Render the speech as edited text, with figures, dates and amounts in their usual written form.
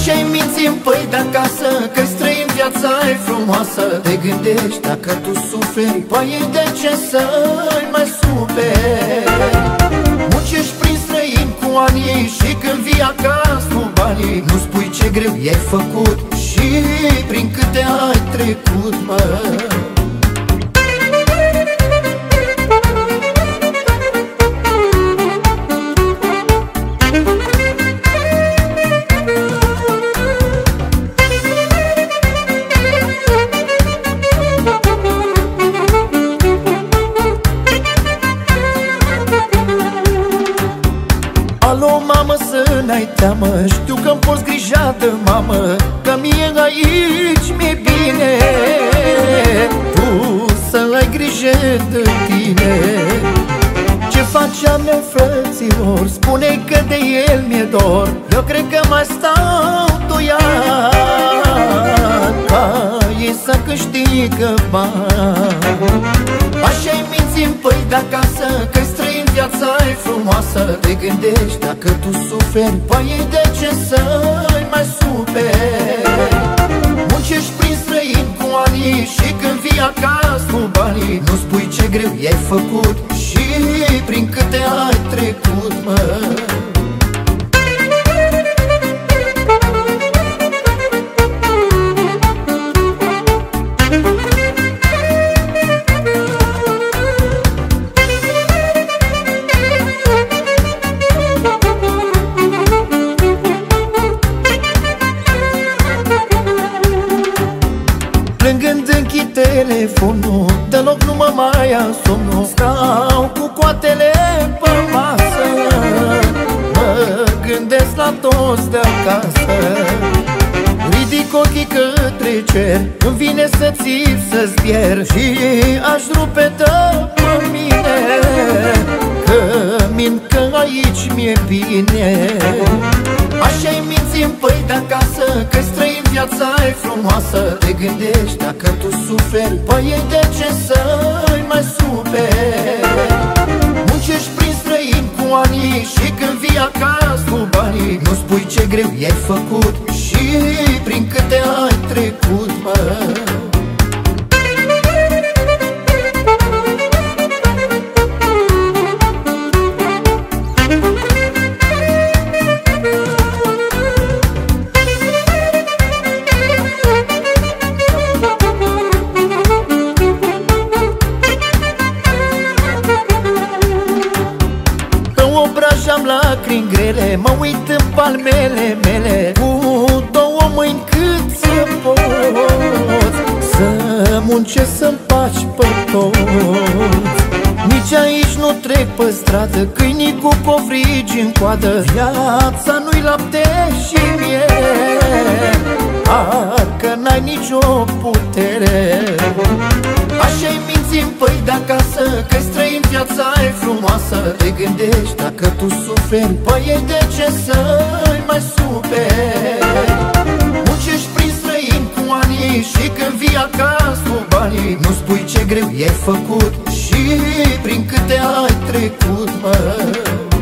Așa-i minți-mi, păi de acasă, că-i străin, viața e frumoasă. Te gândești dacă tu suferi, păi de ce să-i mai superi? Muncești prin străin cu anii și când vii acasă cu banii, nu spui ce greu i-ai făcut și prin câte ai trecut, mă. Alo, mamă, să n-ai teamă, știu că-mi porți grija de mamă, că mie aici mi-e bine. Tu să ai grijă de tine. Ce faci a meu, frăților? Spune că de el mi-e dor. Eu cred că mai stau 2 ani ca ei să câștigă bani. Așa-i minți-mi, păi de acasă, că-i străin, viața e frumoasă. Te gândești dacă tu suferi, păi de ce să-i mai superi? Muncești prin străin cu anii și când vii acasă cu banii, nu spui ce greu i-ai făcut și prin câte ai trecut, mă. Plângând închid telefonul, deloc nu mă mai am somnul. Stau cu coatele pe masă, mă gândesc la toți de acasă. Ridic ochii către cer, îmi vine să țip, să-ți pierd și aș rupe de pe mine, că mint că aici mi-e bine. Așa-i minți-mi, păi de acasă, că-i străin, viața e frumoasă. Te gândești dacă tu suferi, păi de ce să-i mai superi? Muncești prin străin cu anii și când vii acasă cu banii, nu spui ce greu i-ai făcut și prin câte ai trecut, mă. Am lacrimi grele, mă uit în palmele mele, cu 2 mâini cât să poți, să muncesc să împaci pe toți. Nici aici nu trec pe stradă câinii cu covrigi în coadă. Viața nu-i lapte și miere, parcă n-ai nicio putere. Așa-i minți-mi, păi de acasă, că-i străin, viața e frumoasă. Te gândești dacă tu suferi, păi de ce să-i mai superi? Muncești prin străin cu anii și când vii acasă cu banii, nu spui ce greu i-ai făcut și prin câte ai trecut, mă.